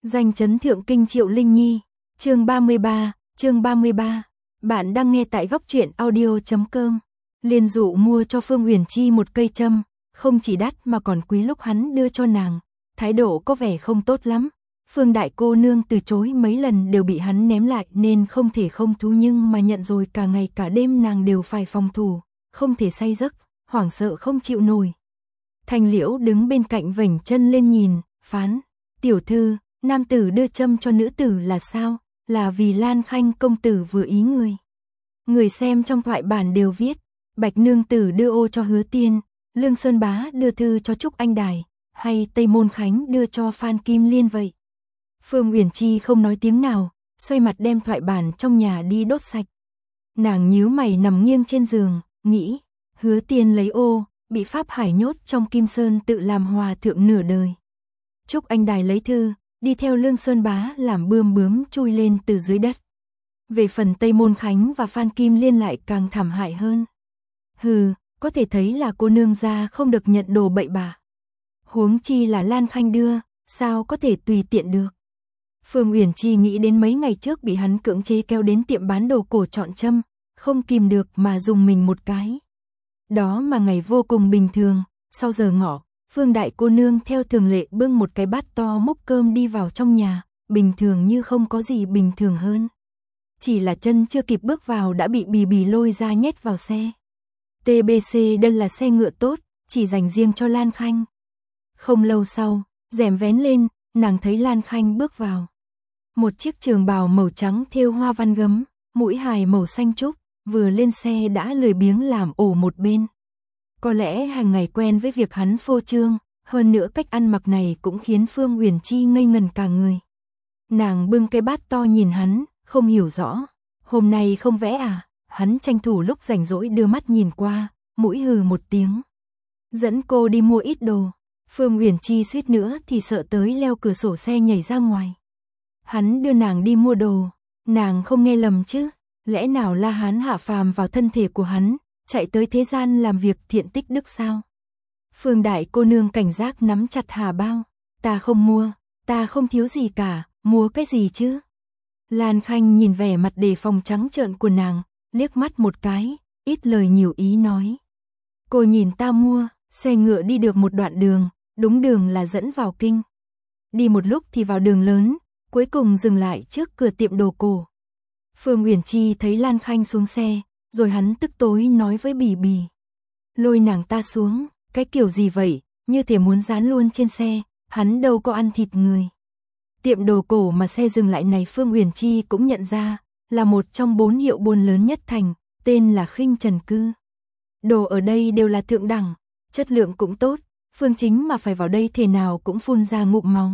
Danh chấn thượng kinh Triệu Linh Nhi, chương 33. Bạn đang nghe tại góc truyện audio.com. Liên dụ mua cho Phương Uyển Chi một cây châm, không chỉ đắt mà còn quý lúc hắn đưa cho nàng, thái độ có vẻ không tốt lắm. Phương đại cô nương từ chối mấy lần đều bị hắn ném lại nên không thể không thú, nhưng mà nhận rồi cả ngày cả đêm nàng đều phải phòng thủ, không thể say giấc, hoảng sợ không chịu nổi. Thanh Liễu đứng bên cạnh vểnh chân lên nhìn, phán: "Tiểu thư, nam tử đưa châm cho nữ tử là sao? Là vì Lan Khanh công tử vừa ý người." Người xem trong thoại bản đều viết: Bạch nương tử đưa ô cho Hứa Tiên, Lương Sơn Bá đưa thư cho Trúc Anh Đài, hay Tây Môn Khánh đưa cho Phan Kim Liên vậy. Phương Uyển Chi không nói tiếng nào, xoay mặt đem thoại bản trong nhà đi đốt sạch. Nàng nhíu mày nằm nghiêng trên giường, nghĩ: Hứa Tiên lấy ô, bị Pháp Hải nhốt trong Kim Sơn tự làm hòa thượng nửa đời. Trúc Anh Đài lấy thư, đi theo Lương Sơn Bá làm bươm bướm chui lên từ dưới đất. Về phần Tây Môn Khánh và Phan Kim Liên lại càng thảm hại hơn. Hừ, có thể thấy là cô nương gia không được nhận đồ bậy bạ. Huống chi là Lan Khanh đưa, sao có thể tùy tiện được. Phương Uyển Chi nghĩ đến mấy ngày trước bị hắn cưỡng chế kéo đến tiệm bán đồ cổ chọn châm, không kìm được mà dùng mình một cái. Đó mà ngày vô cùng bình thường, sau giờ ngọ, Phương đại cô nương theo thường lệ bưng một cái bát to múc cơm đi vào trong nhà, bình thường như không có gì bình thường hơn. Chỉ là chân chưa kịp bước vào đã bị Bì Bì lôi ra nhét vào xe. TBC đây là xe ngựa tốt, chỉ dành riêng cho Lan Khanh. Không lâu sau, rèm vén lên, nàng thấy Lan Khanh bước vào. Một chiếc trường bào màu trắng thêu hoa văn gấm, mũi hài màu xanh trúc, vừa lên xe đã lười biếng làm ổ một bên. Có lẽ hàng ngày quen với việc hắn phô trương, hơn nữa cách ăn mặc này cũng khiến Phương Uyển Chi ngây ngần cả người. Nàng bưng cái bát to nhìn hắn, không hiểu rõ. Hôm nay không vẽ à? Hắn tranh thủ lúc rảnh rỗi đưa mắt nhìn qua, mũi hừ một tiếng. Dẫn cô đi mua ít đồ. Phương Uyển Chi suýt nữa thì sợ tới leo cửa sổ xe nhảy ra ngoài. Hắn đưa nàng đi mua đồ, nàng không nghe lầm chứ? Lẽ nào La Hán hạ phàm vào thân thể của hắn, chạy tới thế gian làm việc thiện tích đức sao? Phương đại cô nương cảnh giác nắm chặt hà bao. Ta không mua, ta không thiếu gì cả, mua cái gì chứ? Lan Khanh nhìn vẻ mặt đề phòng trắng trợn của nàng, liếc mắt một cái, ít lời nhiều ý nói. Cô nhìn ta mua, xe ngựa đi được một đoạn đường, đúng đường là dẫn vào kinh. Đi một lúc thì vào đường lớn, cuối cùng dừng lại trước cửa tiệm đồ cổ. Phương Uyển Chi thấy Lan Khanh xuống xe, rồi hắn tức tối nói với Bì Bì: lôi nàng ta xuống, cái kiểu gì vậy, như thể muốn dán luôn trên xe, hắn đâu có ăn thịt người. Tiệm đồ cổ mà xe dừng lại này Phương Uyển Chi cũng nhận ra, là một trong 4 hiệu buôn lớn nhất thành, tên là Khinh Trần Cư. Đồ ở đây đều là thượng đẳng, chất lượng cũng tốt, Phương Chính mà phải vào đây thế nào cũng phun ra ngụm máu.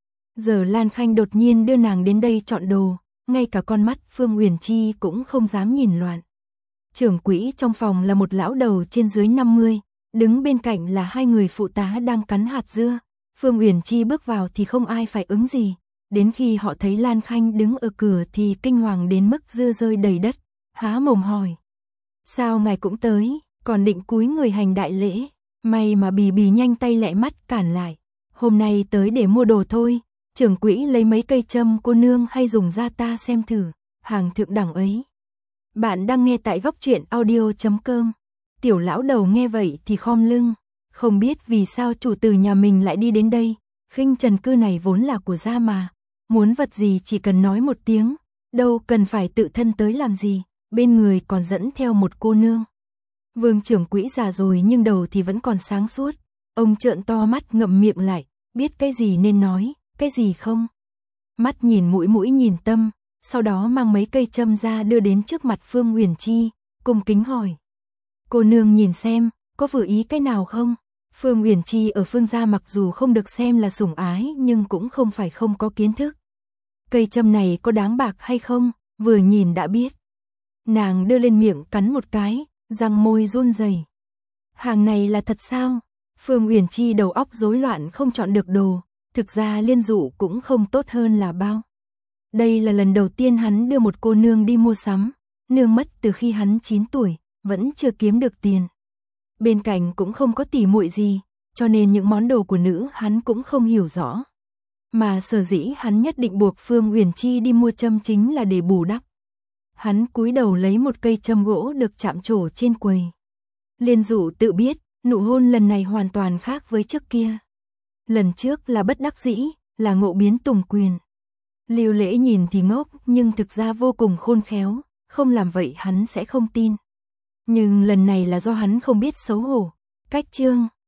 Giờ Lan Khanh đột nhiên đưa nàng đến đây chọn đồ, ngay cả con mắt Phương Uyển Chi cũng không dám nhìn loạn. Trưởng quỹ trong phòng là một lão đầu trên dưới 50, đứng bên cạnh là 2 người phụ tá đang cắn hạt dưa. Phương Uyển Chi bước vào thì không ai phải ứng gì, đến khi họ thấy Lan Khanh đứng ở cửa thì kinh hoàng đến mức dưa rơi đầy đất, há mồm hỏi: sao ngài cũng tới, còn định cúi người hành đại lễ? May mà Bì Bì nhanh tay lẹ mắt cản lại: hôm nay tới để mua đồ thôi, trưởng quỹ lấy mấy cây châm cô nương hay dùng ra ta xem thử, hàng thượng đẳng ấy. Bạn đang nghe tại góc truyện audio.com. Tiểu lão đầu nghe vậy thì khom lưng, không biết vì sao chủ tử nhà mình lại đi đến đây. Khinh Trần Cư này vốn là của gia mà, muốn vật gì chỉ cần nói một tiếng, đâu cần phải tự thân tới làm gì, bên người còn dẫn theo một cô nương. Vương trưởng quỹ già rồi nhưng đầu thì vẫn còn sáng suốt, ông trợn to mắt ngậm miệng lại, biết cái gì nên nói, cái gì không. Mắt nhìn mũi, mũi nhìn tâm, sau đó mang mấy cây châm ra đưa đến trước mặt Phương Uyển Chi, cung kính hỏi: cô nương nhìn xem, có vừa ý cái nào không? Phương Uyển Chi ở Phương gia mặc dù không được xem là sủng ái nhưng cũng không phải không có kiến thức. Cây châm này có đáng bạc hay không, vừa nhìn đã biết. Nàng đưa lên miệng cắn một cái, răng môi run rẩy. Hàng này là thật sao? Phương Uyển Chi đầu óc rối loạn không chọn được đồ, thực ra Liên Dụ cũng không tốt hơn là bao. Đây là lần đầu tiên hắn đưa một cô nương đi mua sắm, nương mất từ khi hắn 9 tuổi, vẫn chưa kiếm được tiền. Bên cạnh cũng không có tỉ muội gì, cho nên những món đồ của nữ hắn cũng không hiểu rõ. Mà sở dĩ hắn nhất định buộc Phương Uyển Chi đi mua châm chính là để bù đắp. Hắn cúi đầu lấy một cây châm gỗ được chạm trổ trên quầy. Liên Dụ tự biết, nụ hôn lần này hoàn toàn khác với trước kia. Lần trước là bất đắc dĩ, là ngộ biến tùng quyền. Lưu Lễ nhìn thì ngốc, nhưng thực ra vô cùng khôn khéo, không làm vậy hắn sẽ không tin. Nhưng lần này là do hắn không biết xấu hổ. Cách chương